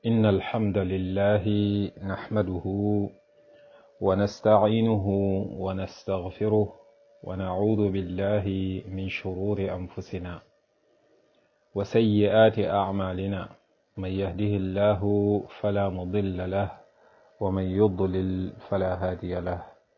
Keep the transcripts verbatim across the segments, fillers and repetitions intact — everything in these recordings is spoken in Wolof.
إن الحمد لله نحمده ونستعينه ونستغفره ونعوذ بالله من شرور أنفسنا وسيئات أعمالنا من يهده الله فلا مضل له ومن يضلل فلا هادي له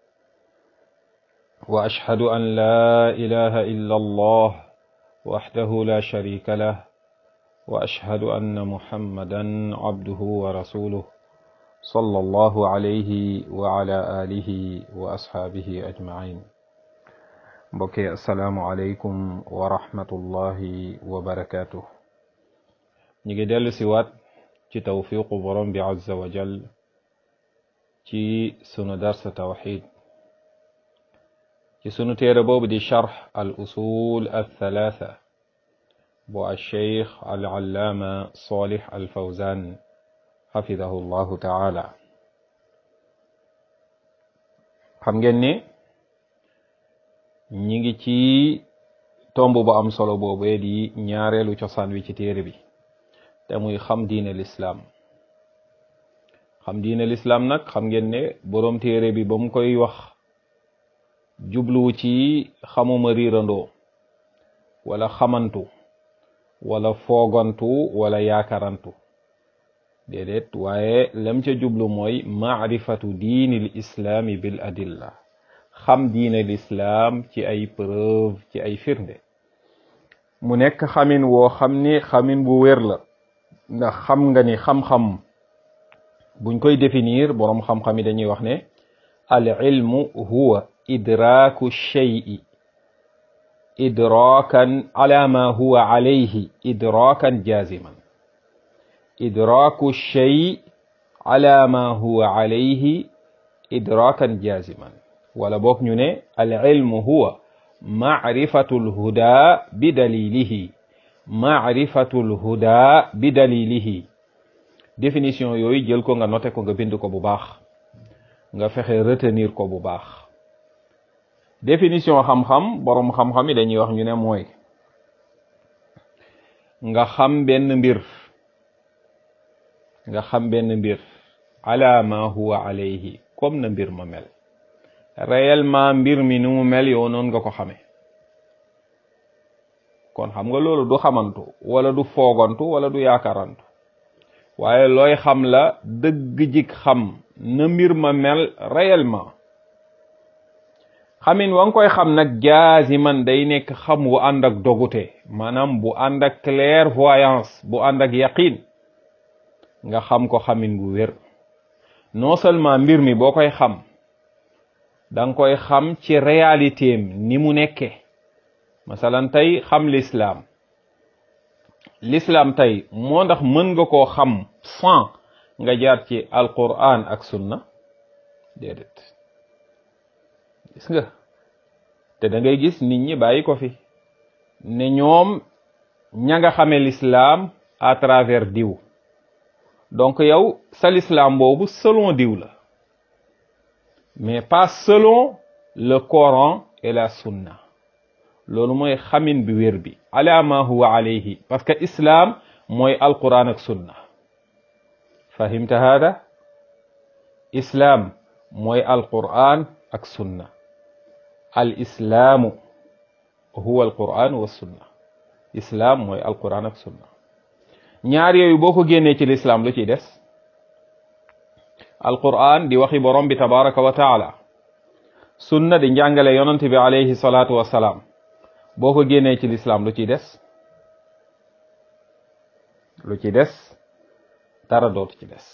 وأشهد أن لا إله إلا الله وحده لا شريك له وأشهد أن محمدا عبده ورسوله صلى الله عليه وعلى آله وأصحابه أجمعين بكي السلام عليكم ورحمة الله وبركاته نيجي ديالو سيوات ci tawfiqu borom bi azza wa jal ci sunu dars tawhid ci sunu téere boobu di sharh al usul al thalatha bu alcheikh al-allaama Salih al-Fawzan xafidahu llahu taala xam ngeen ni ñi ngi ci tomb bu am solo boobee di ñaareelu cosaan wi ci téere bi te muy xam diine lislaam xam diine lislaam nag xam ngeen ne boroom téere bi ba mu koy wax jubluwu ci xamuma riirandoo wala xamantu wala foogantu wala yaakarantu déedéet waaye lam ca jublu mooy maarifatu diini l islaami bil adilla xam diine lislaam ci ay preuve ci ay firnde mu nekk xamin woo xam ni xamin bu wér la ndax xam nga ni xam-xam buñ koy définir boroom xam-xam yi dañuy wax ne al ilmu huwa idraaku shay'i idrakan ala ma huwa alayhi idrakan jaziman idraku shay ala ma huwa alayhi idrakan jaziman wala boog ñu ne al ilmu huwa ma'rifatu al huda bi dalilihi ma'rifatu al huda bi dalilihi définition yooyu jël ko nga noté ko nga bind ko bu baax nga fexe retenir ko bu baax définition xam-xam boroom xam-xam yi dañuy wax ñu ne mooy nga xam benn mbir nga xam benn mbir ala ma huwa alayhi comme na mbir ma mel réellement mbir mi ni mu mel yow noonu nga ko xamee kon xam nga loolu du xamantu wala du foogantu wala du yaakaarantu waaye looy xam la dëgg jik xam na mbir ma mel réellement xamin wa nga koy xam nag jaaziman day nekk xam wu ànd ak dogute maanaam bu ànd ak clairvoyance bu ànd ak yaqin nga xam ko xamin bu wér non seulement mbir mi boo koy xam danga koy xam ci réalité am ni mu nekke masalan tey xam l'islam l'islam tey moo ndax mën nga koo xam sans nga jaar ci alquran ak sunna déedéet gis nga te da ngay gis nit ñi bàyyi ko fi ne ñoom ña nga xamee l'islam à travers diw donc yow sa l'islam boobu selon diw la mais pas selon le Coran et la sunna loolu mooy xamin bi wér bi ala ma huwa alayhi parce que islam mooy alquran ak sunna fahimta hada islam mooy alquran ak sunna al islaamu huwa alquran wa sunna islam mooy alquran ak sunna ñaar yooyu boo ko génnee ci l'islam lu ciy des alquran di waxi borom bi tabaraka wa taala sunna di njàngale yonent bi alayhi salaatu wassalaam boo ko génnee ci l'islam lu ciy des lu ci des dara dootu ci des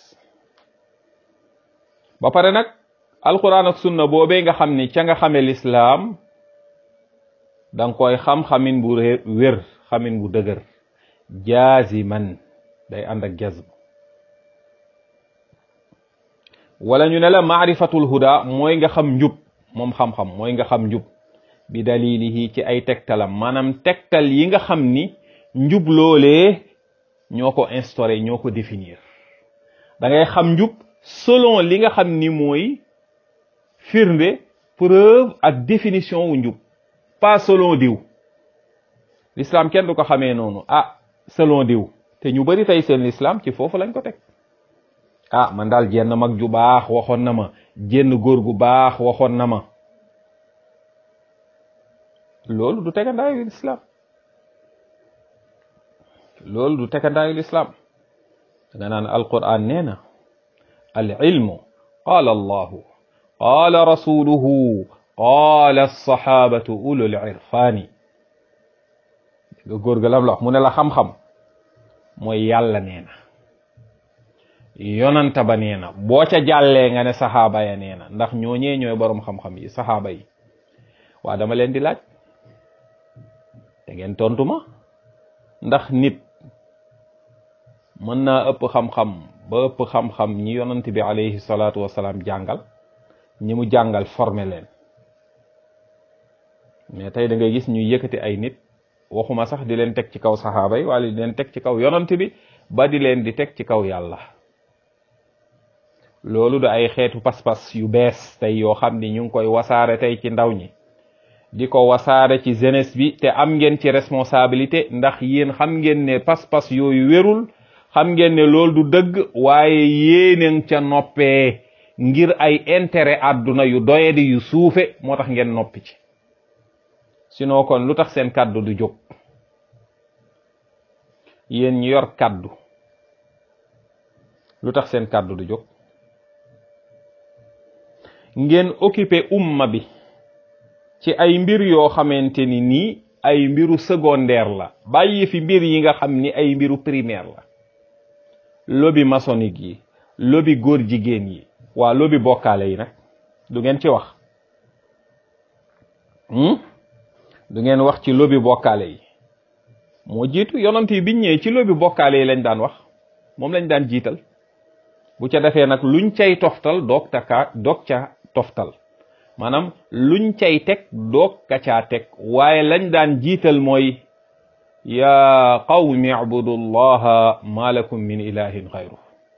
ba pare nag alquran ak sunna boobee nga xam ni ca nga xamee l'islam danga koy xam-xamin bu wér xamin bu dëgër jaaziman day ànd ak jazm wala ñu ne la maarifatul huda mooy nga xam njub moom xam-xam mooy nga xam njub bi dalilihi ci ay tegtalam maanaam tegtal yi nga xam ni njub loolee ñoo ko instauré ñoo ko définir da ngay xam njub selon li nga xam ni mooy firnde preuve ak définition wu njub pas selon diw l'islam kenn du ko xamee noonu ah selon diw te ñu bari tey seen l'islam ci foofu lañ ko teg ah man daal jenn mag ju baax waxoon na ma jenn góor gu baax waxoon na ma loolu du tegandaayu lislaam loolu du tegandaayu lislaam danga naan alquran nee na al ilmu qaala allahu qaala rasuluhu qaala alsahabatu ulul irfaani nga góor ga lam la wax mu ne la xam-xam mooy yàlla nee na yonanta ba nee na boo ca jàllee nga ne saxaaba ya nee na ndax ñooñee ñooy boroom xam-xam yi saxaaba yi waa dama leen di laaj te ngeen tontu ma ndax nit mën naa ëpp xam-xam ba ëpp xam-xam ñi yonant bi alayhi salaatu wasalaam jàngal ñi mu jàngal formé leen mais tey da ngay gis ñuy yëkkati ay nit waxuma sax di leen teg ci kaw saxaaba yi wala di leen teg ci kaw yonant bi ba di leen di teg ci kaw yàlla loolu da ay xeetu pas-pas yu bees tey yoo xam ni ñu ngi koy wasaare tey ci ndaw ñi di ko wasaare ci jeunesse bi te am ngeen ci responsabilité ndax yéen xam ngeen ne pas-pas yooyu wérul xam ngeen ne loolu du dëgg waaye yéeneen ca noppee ngir ay intérêt àdduna yu doyadi yu suufe moo tax ngeen noppi ci sinon kon lu tax seen kàddu du jóg yéen ñi yor kàddu lu tax seen kàddu du jóg ngeen occupé umma bi ci ay mbir yoo xamante ni nii ay mbiru secondaire la bàyyi fi mbir yi nga xam ni ay mbiru primaire la lobby maçonnique yi lobby góor jigéen yi waa lobby bokkaale yi nag du ngeen ci wax du ngeen wax ci lobby bokkaale yi moo jiitu yonent yi biñ ñëwee ci lobby bokkaale yi lañ daan wax moom lañ daan jiital bu ca defee nag luñ cay toftal doog taka doog ca toftal maanaam luñ cay teg doog ka caa teg waaye lañ daan jiital mooy ya qawmi ibudu llaha ma lakum min ilahin xayru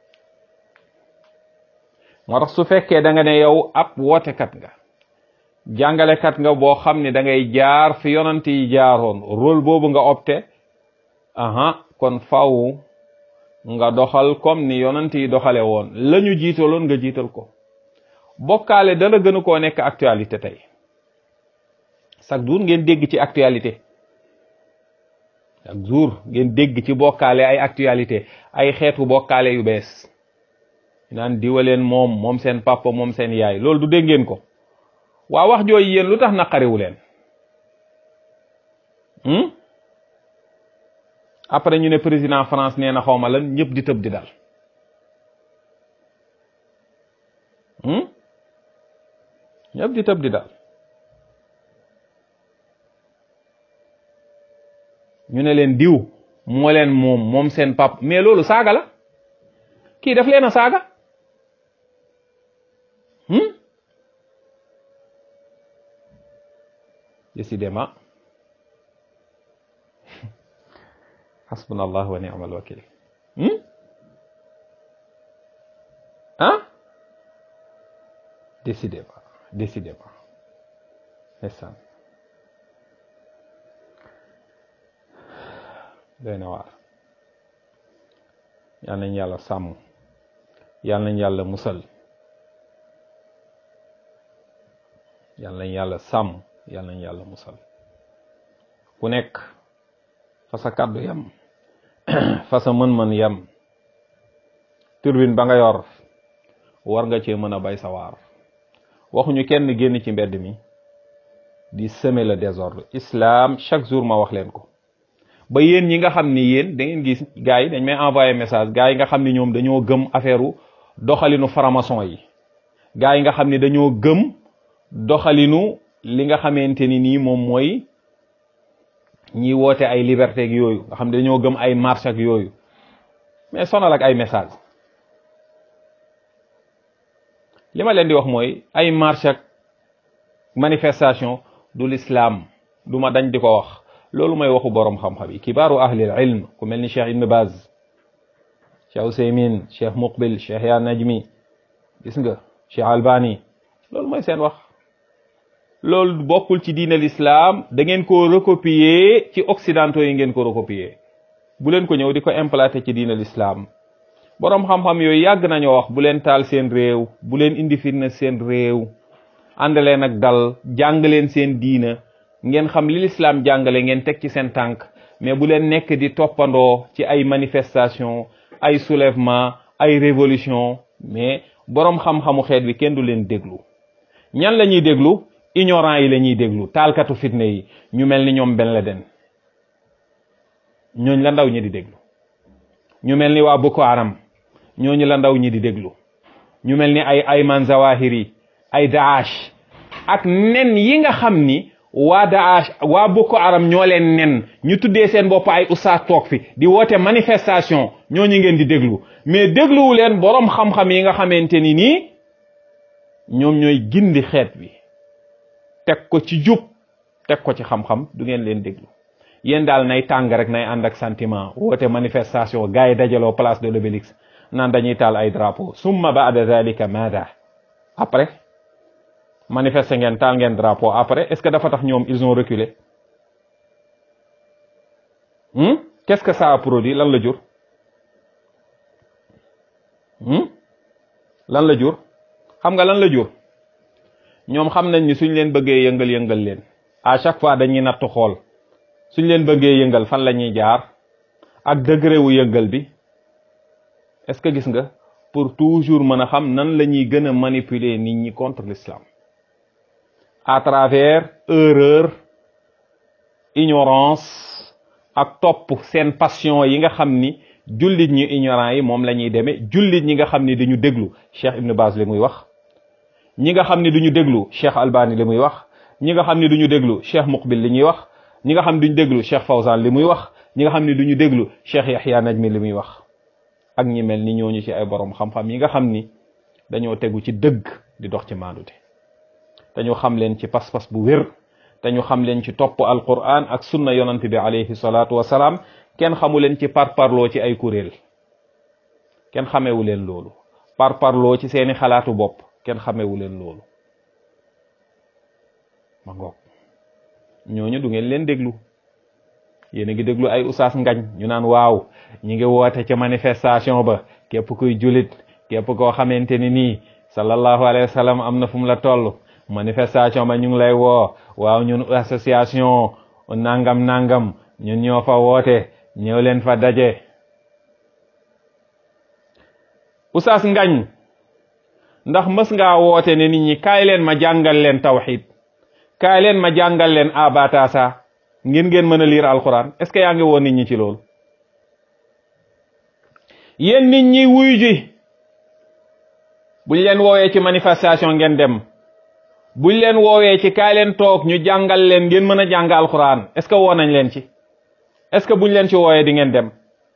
moo tax su fekkee da nga ne yow ab wootekat nga jàngalekat nga boo xam ne da ngay jaar fi yonant yi jaaroon rôle boobu nga opté aha kon faw nga doxal comme ni yonant yi doxale woon la ñu jiitaloon nga jiital ko bokkaale dana gënu koo nekk actualité tey chaque jour ngeen dégg ci actualité chaque jour ngeen dégg ci bokkaale ay actualité ay xeetu bokkaale yu bees naan diwaleen moom moom seen papa moom seen yaay loolu du dégg ngeen ko waa wax jooyu yéen lu tax naqariwu leen après ñu ne président France nee na xawma lan ñëpp di tëb di dal ñëpp di tëb di dal ñu ne leen diw moo leen moom moom seen pap mais loolu saaga la kii daf leen a saaga décidément hasbunallah wa ni'mal wakil ah décidément décidément ndeysaan doy na waar yal nañ yàlla sàmm yal nañ yàlla musal yal nañ yàlla sàmm yal nañ yàlla musal ku nekk fa sa kàddu yam fa sa mën-mën yam turbine ba nga yor war nga cee mën a bay sa waar waxuñu kenn génn ci mbedd mi di semer le désordre islam chaque jour ma wax leen ko ba yéen ñi nga xam ni yéen da ngeen gis gars yi dañ may envoyé message gars yi nga xam ni ñoom dañoo gëm affaire doxalinu franc-maçon yi gars yi nga xam ni dañoo gëm doxalinu li nga xamante ni nii moom mooy ñi woote ay liberté ak yooyu nga xam ne dañoo gëm ay marche ak yooyu mais sonal ak ay message li ma leen di wax mooy ay marche ak manifestation du l'islam du ma dañ di ko wax loolu mooy waxu boroom xam-xam yi kibaaru ahlil ilm ku mel ni Cheikh Ibn Baz Cheikh Ousaymin Cheikh Muqbil Cheikh Ya Najmi gis nga Cheikh Albani loolu mooy seen wax loolu bokkul ci diine l'islam da ngeen ko recopier ci occidentaux yi ngeen ko recopier bu leen ko ñëw di ko implanter ci diine l'islam borom xam-xam yooyu yàgg nañoo wax bu leen taal seen réew, bu leen indi fitna seen réew, ànd leen ak dal, jàng leen seen diina, ngeen xam li l'islam jàngale ngeen teg ci seen tànk, mais bu leen nekk di toppandoo ci ay manifestation, ay soulèvement, ay révolution. Mais borom xam-xamu xeet bi kenn du leen déglu. ñan la ñuy déglu? Ignorant yi la ñuy déglu, taalkatu fitna yi, ñu mel ni ñoom Ben Laden. ñooñ la ndaw ñi di déglu. ñu mel ni waa Boko Haram, ñooñu la ndaw ñi di déglu. ñu mel ni ay Ayman Zawahiri, ay Daesh, ak nen yi nga xam ni waa Daesh waa Boko Haram ñoo leen nen, ñu tuddee seen bopp ay oustaz toog fi di woote manifestation, ñooñu ngeen di déglu. mais dégluwu leen borom xam-xam yi nga xamante ni nii ñoom ñooy gindi xeet bi teg ko ci jub, teg ko ci xam-xam, du ngeen leen déglu. yéen daal nay tàng rek, nay ànd ak sentiment, woote manifestation, gars yi dajaloo place de l'Obélisque naan dañuy taal ay drapeau. summa ba'da zalika maada? après manifester ngeen, taal ngeen drapeau, après est-ce que dafa tax ñoom ils ont reculé? hmm? qu'est-ce que ça a produit? lan la jur? hmm? lan la jur? xam nga lan la jur? ñoom xam nañ ni suñ leen bëggee yëngal yëngal leen, à chaque fois dañuy nattu xool suñ leen bëggee yëngal fan la ñuy jaar ak degré wu yëngal bi. est-ce que gis nga, pour toujours mën a xam nan la ñuy gën a manipuler nit ñi contre l'islam à travers erreur, ignorance ak topp seen passion yi nga xam ni jullit ñi ignorant yi moom la ñuy demee, jullit ñi nga xam ni dañu déglu Cheikh Ibn Baz li muy wax, ñi nga xam ni duñu déglu Cheikh Albani li muy wax, ñi nga xam ni duñu déglu Cheikh Muqbil li ñuy wax, ñi nga xam ni duñu déglu Cheikh Fawzan li muy wax, ñi nga xam ni duñu déglu Cheikh Yahya Najmi li muy wax, ak ñi mel ni ñooñu ci ay borom xam-xam yi nga xam ni dañoo tegu ci dëgg di dox ci maandute, dañu xam leen ci pas-pas bu wér, dañu xam leen ci topp alquran ak sunna yonante bi alayhi salaatu wasalaam. kenn xamu leen ci parparloo ci ay kuréel, kenn xamewu leen loolu. parparloo ci seeni xalaatu bopp, kenn xamewu leen loolu. ma ngoog ñooñu du ngeen leen déglu. yéen a ngi déglu ay usaas ngañ ñu naan waaw ñi ngi woote ca manifestation ba, képp kuy julit, képp koo xamante ni nii sallallahu alayhi wa sallam am na fu mu la toll, manifestation ba ñu ngi lay woo, waaw ñun association nangam nangam ñun ñoo fa woote, ñëw leen fa daje. usaas ngañ, ndax mës ngaa woote ne nit ñi kaay leen ma jàngal leen tawxid, kaay leen ma jàngal leen abatasa ngeen ngeen mën a lire alquran? est-ce que yaa ngi woon nit ñi ci loolu? yéen nit ñi wuyu ji, buñ leen woowee ci manifestation ngeen dem, buñ leen woowee ci kaay leen toog ñu jàngal leen ngeen mën a jàng alquran, est-ce que woo nañ leen ci? est-ce que buñ leen ci woowee di ngeen dem?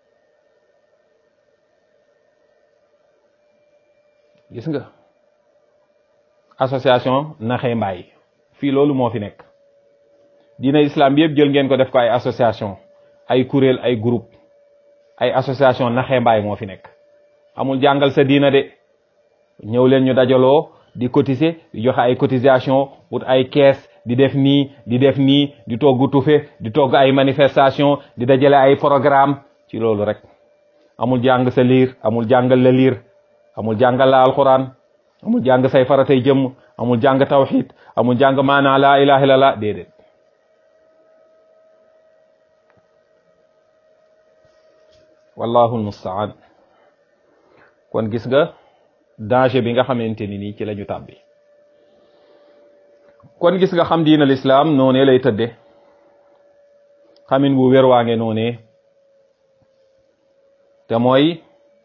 gis nga association naxee mbaay fii loolu moo fi nekk. diina islam bi yëpp jël ngeen ko def ko ay association, ay kuréel, ay groupe, ay association naxee mbaay moo fi nekk. amul jàngal sa diina de. ñëw leen ñu dajaloo di cotiser, di joxe ay cotisation, wut ay caisse, di def nii di def nii di togg tufe, di togg ay manifestation, di dajale ay programme, ci loolu rek. amul jàng sa liir, amul jàngal la liir, amul jàngal la alquran, amul jàng say faratay jëmm, amul jàng tawhid, amul jàng maanaa laa ilaha illallah, déedéet. wallahu almustaan. kon gis nga danger bi nga xamante ni nii ci lañu tàbbi. kon gis nga xam diina l'islam noonee lay tëdde, xamin bu wér waange noonee, te mooy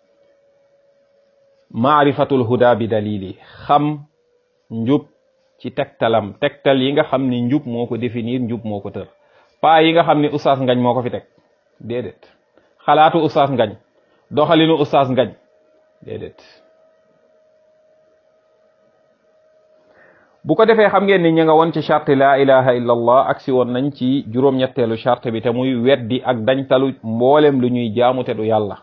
maarifatul huda bi dalili, xam njub ci tegtalam, tegtal yi nga xam ni njub moo ko définir, njub moo ko tër, pas yi nga xam ni oustaz ngañ moo ko fi teg, déedéet. xalaatu oustaz ngañ, doxalinu oustaz ngañ, déedéet. bu ko defee xam ngeen ni ña nga woon ci charte la ilaha illa allah, ak si woon nañ ci juróom-ñetteelu charte bi te muy weddi ak dañtalu mboolem lu ñuy jaamu te du yàlla.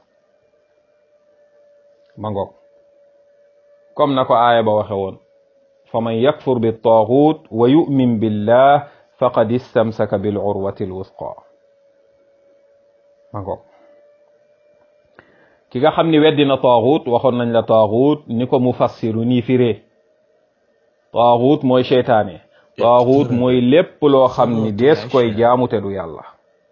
ma ngoog comme na ko aaya ba waxe woon, fa man yakfur bi taaxut wa yu'min billah faqad istamsaka bil urwati al wusqa. ma ngoog ki nga xam ni weddi na taaxut waxoon nañ la taaxut ni ko mufassiru nii firee taaxut mooy seytaane taaxut mooy lépp loo xam ni dees koy jaamu te du yàlla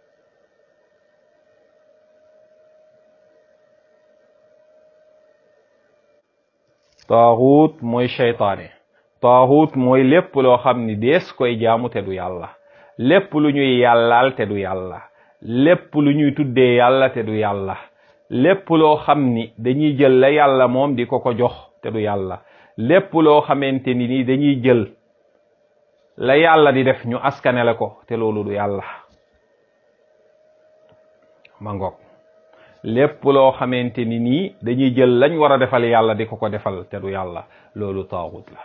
taaxut mooy seytaane taaxut mooy lépp loo xam ni dees koy jaamu te du yàlla lépp lu ñuy yàllaal te du yàlla lépp lu ñuy tuddee yàlla te du yàlla lépp loo xam ni dañuy jël la yàlla moom di ko ko jox te du yàlla lépp loo xamante ni ni dañuy jël la yàlla di def ñu askanele ko te loolu du yàlla ma ngoog lépp loo xamante ni nii dañuy jël lañ war a defal yàlla di ko ko defal te du yàlla loolu taaxut la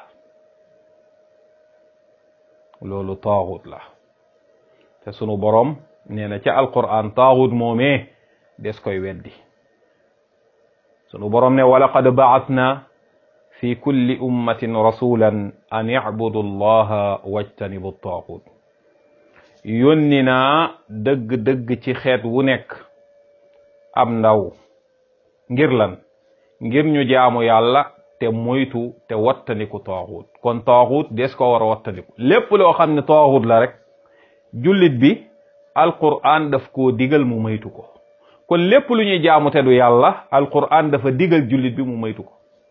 loolu taaxut la te sunu boroom nee na ca alquran taaxut moomee des koy weddi sunu boroom ne walaqad ba'athna fi kulli ummatin rasulan an i'budu allaha wajtanibu taaxut yónni naa dëgg-dëgg ci xeet wu nekk am ndaw ngir lan ngir ñu jaamu yàlla te moytu te wattandiku taaxut kon taaxut des ko war a wattandiku lépp loo xam ne taaxut la rek jullit bi alquran daf koo digal mu moytu ko kon lépp lu ñuy jaamu te du yàlla alquran dafa digal jullit bi mu moytu ko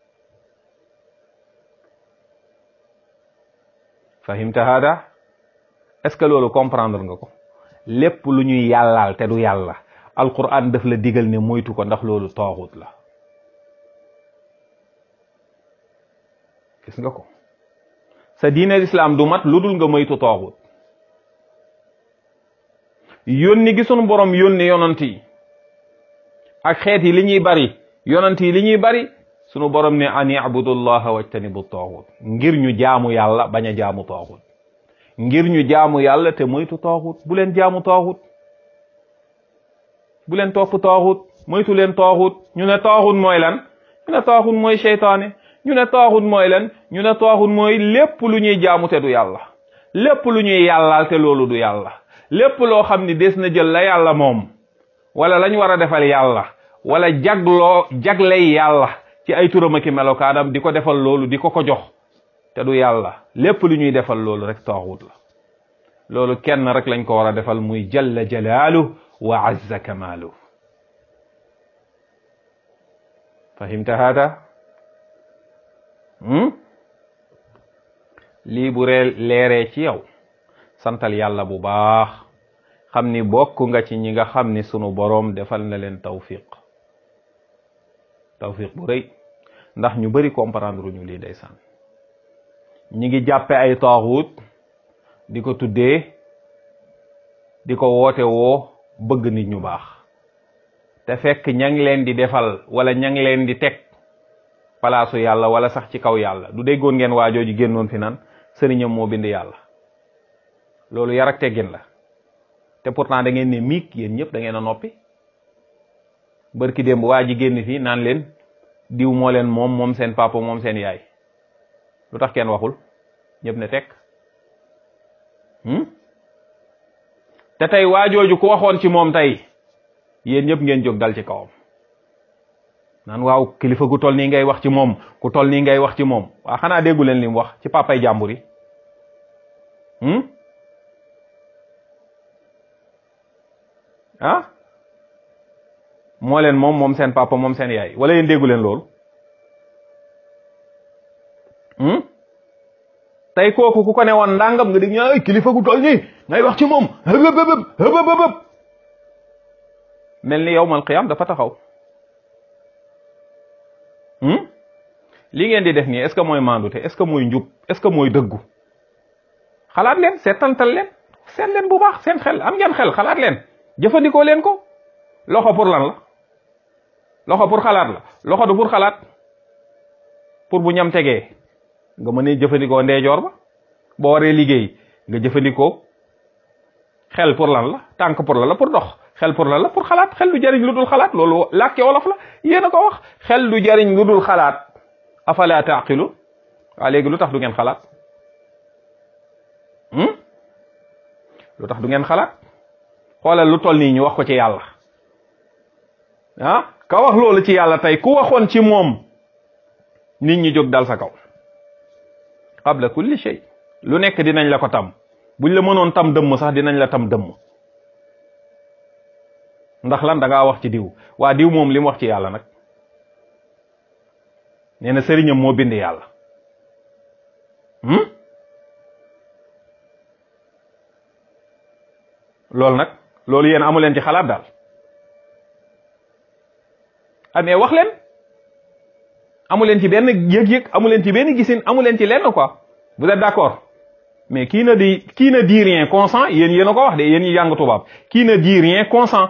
fahimta hada est-ce que loolu comprendre nga ko lépp lu ñuy yàllaal te du yàlla alquran daf la digal ne moytu ko ndax loolu taaxut la gis nga ko sa diine l'islam du mat lu dul nga moytu taaxut yónni gi sunu borom yónni yonant yi ak xeet yi li ñuy bari yonant yi li ñuy bari sunu borom ne an i'budullaha wajtanibu taaxut ngir ñu jaamu yàlla bañ a jaamu taaxut ngir ñu jaamu yàlla te moytu taaxut bu leen jaamu taaxut bu leen topp taaxut moytu leen taaxut ñu ne taaxut mooy lan ñu ne taaxut mooy seytaane ñu ne taaxut mooy lan ñu ne taaxut mooy lépp lu ñuy jaamu te du yàlla lépp lu ñuy yàllaal te loolu du yàlla lépp loo xam ni des na jël la yàlla moom wala lañ war a defal yàlla wala jagloo jagley yàlla ci ay turam ak melokaanam di ko defal loolu di ko ko jox te du yàlla lépp lu ñuy defal loolu rek taaxut la loolu kenn rek lañ ko war a defal muy jalla jalaalu wa azza kamaalu fahimta hada lii bu ree leeree ci yow santal yàlla bu baax xam ni bokk nga ci ñi nga xam ni sunu boroom defal na leen tawfiq tawfiq bu rëy ndax ñu bari comprendre ñu lii ndeysaan ñi ngi jàppe ay taaxut di ko tuddee di ko woote woo bëgg nit ñu baax te fekk ña ngi leen di defal wala ña ngi leen di teg palaasu yàlla wala sax ci kaw yàlla du déggoon ngeen waajooju génnoon fi naan sëriñam moo bind yàlla loolu yar ak teggin la te pourtant da ngeen ne miig yéen ñëpp da ngeen a noppi barki démb waa ji génn fii naan leen diw moo leen moom moom seen papa moom seen yaay lu tax kenn waxul ñëpp ne tekk te tey waajooju ku waxoon ci moom tey yéen ñëpp ngeen jóg dal ci kawam naan waaw kilifa gu toll nii ngay wax ci moom ku toll nii ngay wax ci moom waa xanaa déggu leen li mu wax ci papay jàmbur yi ah moo leen moom moom seen papa moom seen yaay wala yéen déggu leen loolu tey kooku ku ko ne woon ndàngam nga dégg ñaa kilifa gu toll nii ngay wax ci moom hëbëbëbëb hëbëbëbëb mel ni yawmal qiyaam dafa taxaw li ngeen di def nii est-ce que mooy maandute est-ce que mooy njub est-ce que mooy dëggu xalaat leen seetantal leen seet leen bu baax seen xel am ngeen xel xalaat leen jëfandikoo leen ko loxo pour lan la loxo pour xalaat la loxo du pour xalaat pour bu ñam tegee nga mën a jëfandikoo ndeejoor ba boo waree liggéey nga jëfandikoo xel pour lan la tànk pour lan la pour dox xel pour lan la pour xalaat xel du jariñ lu dul xalaat loolu làkke wolof la yéen a ko wax xel du jariñ lu dul xalaat afala taqilun waa léegi lu tax du ngeen xalaat lu tax du ngeen xalaat xoolal lu toll nii ñu wax ko ci yàlla ah ka wax loolu ci yàlla tey ku waxoon ci moom nit ñi jóg dal sa kaw qabla kulli shay lu nekk dinañ la ko tam buñ la mënoon tam dëmm sax dinañ la tam dëmm ndax lan da ngaa wax ci diw waa diw moom li mu wax ci yàlla nag nee na sëriñam moo bind yàlla loolu nag loolu yéen amu leen ci xalaat daal amee wax leen amu leen ci benn yëg-yëg amu leen ci benn gisin amu leen ci lenn quoi vous êtes d'accord mais qui ne dit qui ne dit rien consent yéen yéen a ko wax de yéen ñi jàng tubaab qui ne dit rien consent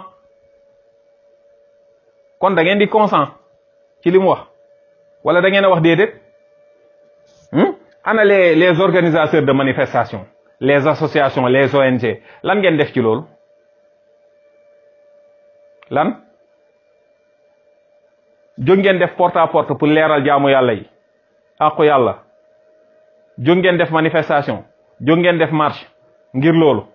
kon da ngeen di consent ci li mu wax wala da ngeen a wax déedéet ana les les organisateurs de manifestation les associations les O N G lan ngeen def ci loolu lan jóg ngeen def porte à porte pour leeral jaamu yàlla yi àqu yàlla jóg ngeen def manifestation jóg ngeen def marche ngir loolu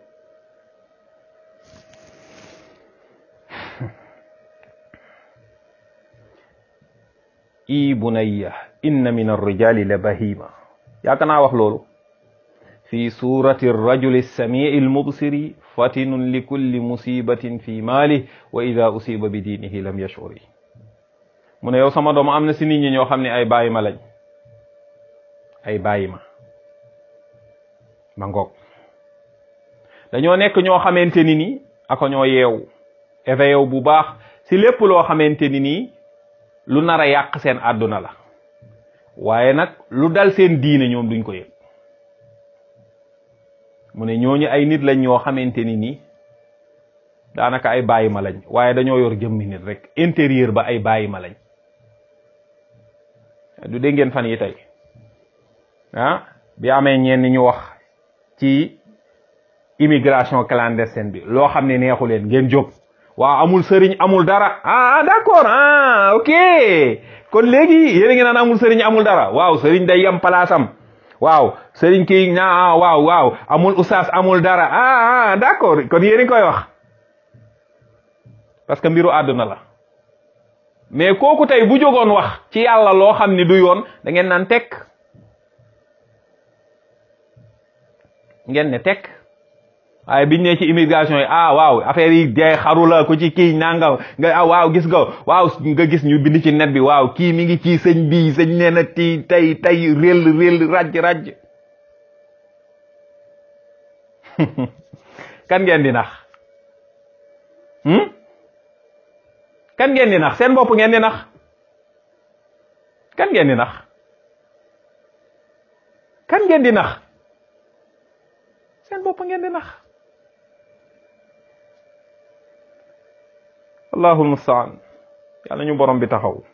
i bunayya inna min ar-rijali la bahima yaaka naa wax loolu fi surati ar-rajuli as-sami'i al-mubsiri fatinun li kulli musibatin fi malihi wa idha usiba bi dinihi lam yash'uri mu ne yow sama doom am na si nit ñi ñoo xam ne ay bàyyi ma lañ ay bàyyi ma ma ngoog dañoo nekk ñoo xamante ni nii ako ñoo yeewu éveillé bu baax si lépp loo xamante ni nii lu nar a yàq seen àdduna la waaye nag lu dal seen diine ñoom duñ ko yëg mu ne ñooñu ay nit lañ ñoo xamante ni nii daanaka ay bàyyi ma lañ waaye dañoo yor jëmmi nit rek intérieur ba ay bàyyi ma lañ du dégg ngeen fan yi tey ah bi amee ñenn ñu wax ci immigration clandestine bi loo xam ne neexu leen ngeen jóg waaw amul sëriñ amul dara ah d'accord ah ok kon léegi yéen a ngi naan amul sëriñ amul dara waaw sëriñ day yem palaasam waaw sëriñ kii na waaw waaw amul ustaas amul dara ah ah d'accord kon yéen a ngi koy wax parce que mbiru àdduna la mais kooku tey bu jógoon wax ci yàlla loo xam ni du yoon da ngeen naan tekk ngeen ne tekk waaye biñ ne ci immigration yi ah waaw affaire yi dee xaru la ko ci kii nangam nga ah waaw gis nga waaw nga gis ñu bind ci net bi waaw kii mi ngi ci sëñ bi sëñ nee na ti tey tey réel réel raj raj kan ngeen di nax kan ngeen di nax seen bopp ngeen di nax kan ngeen di nax kan ngeen di nax seen bopp ngeen di nax allahul mustaan yàlla ñu borom bi taxaw